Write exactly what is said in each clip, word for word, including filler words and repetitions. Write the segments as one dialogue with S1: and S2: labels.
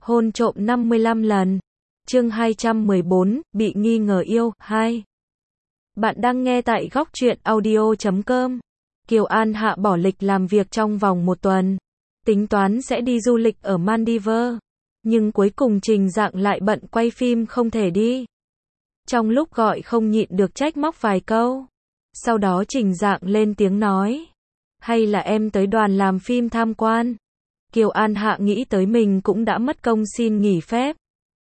S1: Hôn trộm năm mươi lăm lần. Chương hai trăm mười bốn, bị nghi ngờ yêu, hai. Bạn đang nghe tại góc truyện audio chấm com. Kiều An Hạ bỏ lịch làm việc trong vòng một tuần. Tính toán sẽ đi du lịch ở Maldives. Nhưng cuối cùng Trình Dạng lại bận quay phim không thể đi. Trong lúc gọi không nhịn được trách móc vài câu. Sau đó Trình Dạng lên tiếng nói. Hay là em tới đoàn làm phim tham quan. Kiều An Hạ nghĩ tới mình cũng đã mất công xin nghỉ phép.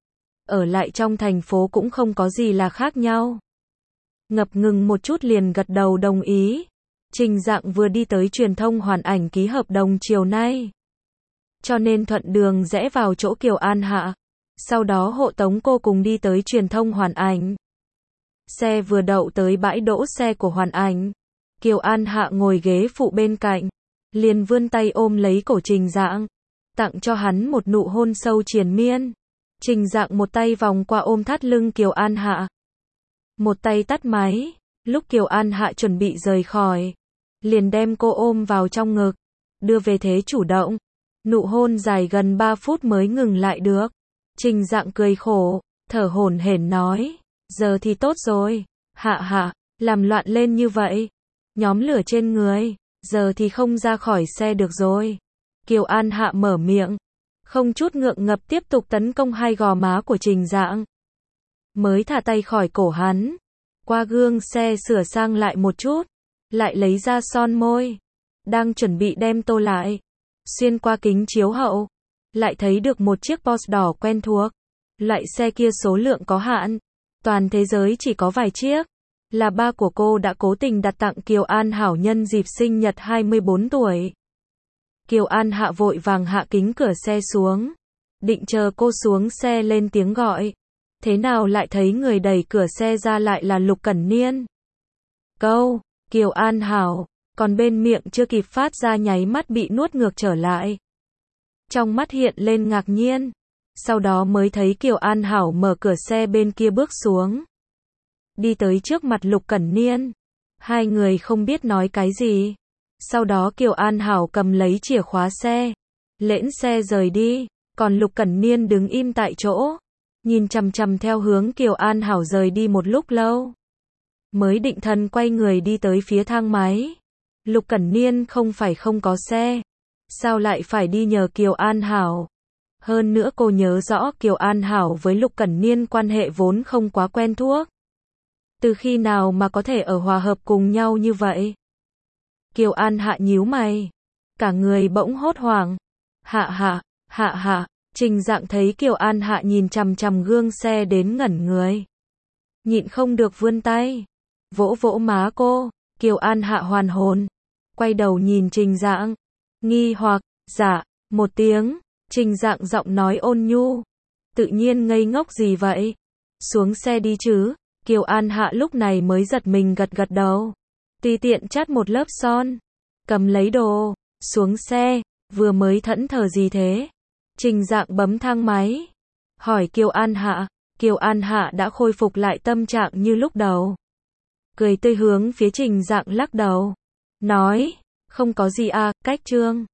S1: Ở lại trong thành phố cũng không có gì là khác nhau. Ngập ngừng một chút liền gật đầu đồng ý. Trình Dạng vừa đi tới truyền thông hoàn ảnh ký hợp đồng chiều nay. Cho nên thuận đường rẽ vào chỗ Kiều An Hạ. Sau đó hộ tống cô cùng đi tới truyền thông hoàn ảnh. Xe vừa đậu tới bãi đỗ xe của hoàn ảnh. Kiều An Hạ ngồi ghế phụ bên cạnh. Liền vươn tay ôm lấy cổ Trình Dạng. Tặng cho hắn một nụ hôn sâu triền miên. Trình Dạng một tay vòng qua ôm thắt lưng Kiều An Hạ. Một tay tắt máy. Lúc Kiều An Hạ chuẩn bị rời khỏi. Liền đem cô ôm vào trong ngực. Đưa về thế chủ động. Nụ hôn dài gần ba phút mới ngừng lại được. Trình Dạng cười khổ. Thở hổn hển nói. Giờ thì tốt rồi. Hạ hạ. Làm loạn lên như vậy. Nhóm lửa trên người. Giờ thì không ra khỏi xe được rồi. Kiều An Hạ mở miệng. Không chút ngượng ngập tiếp tục tấn công hai gò má của Trình Dạng. Mới thả tay khỏi cổ hắn. Qua gương xe sửa sang lại một chút. Lại lấy ra son môi. Đang chuẩn bị đem tô lại. Xuyên qua kính chiếu hậu. Lại thấy được một chiếc Porsche đỏ quen thuộc. Loại xe kia số lượng có hạn. Toàn thế giới chỉ có vài chiếc. Là ba của cô đã cố tình đặt tặng Kiều An Hảo nhân dịp sinh nhật hai mươi bốn tuổi. Kiều An Hạ vội vàng hạ kính cửa xe xuống. Định chờ cô xuống xe lên tiếng gọi. Thế nào lại thấy người đẩy cửa xe ra lại là Lục Cẩn Niên. Câu, Kiều An Hảo, còn bên miệng chưa kịp phát ra nháy mắt bị nuốt ngược trở lại. Trong mắt hiện lên ngạc nhiên. Sau đó mới thấy Kiều An Hảo mở cửa xe bên kia bước xuống. Đi tới trước mặt Lục Cẩn Niên. Hai người không biết nói cái gì. Sau đó Kiều An Hảo cầm lấy chìa khóa xe. Lễn xe rời đi. Còn Lục Cẩn Niên đứng im tại chỗ. Nhìn chằm chằm theo hướng Kiều An Hảo rời đi một lúc lâu. Mới định thần quay người đi tới phía thang máy. Lục Cẩn Niên không phải không có xe. Sao lại phải đi nhờ Kiều An Hảo? Hơn nữa cô nhớ rõ Kiều An Hảo với Lục Cẩn Niên quan hệ vốn không quá quen thuộc. Từ khi nào mà có thể ở hòa hợp cùng nhau như vậy? Kiều An Hạ nhíu mày. Cả người bỗng hốt hoảng. Hạ hạ, hạ hạ. Trình Dạng thấy Kiều An Hạ nhìn chằm chằm gương xe đến ngẩn người. Nhịn không được vươn tay. Vỗ vỗ má cô. Kiều An Hạ hoàn hồn. Quay đầu nhìn Trình Dạng. Nghi hoặc, dạ, một tiếng. Trình Dạng giọng nói ôn nhu. Tự nhiên ngây ngốc gì vậy? Xuống xe đi chứ. Kiều An Hạ lúc này mới giật mình gật gật đầu. Tùy tiện chắt một lớp son. Cầm lấy đồ. Xuống xe. Vừa mới thẫn thờ gì thế? Trình Dạng bấm thang máy. Hỏi Kiều An Hạ. Kiều An Hạ đã khôi phục lại tâm trạng như lúc đầu. Cười tươi hướng phía Trình Dạng lắc đầu. Nói. Không có gì à, cách trương.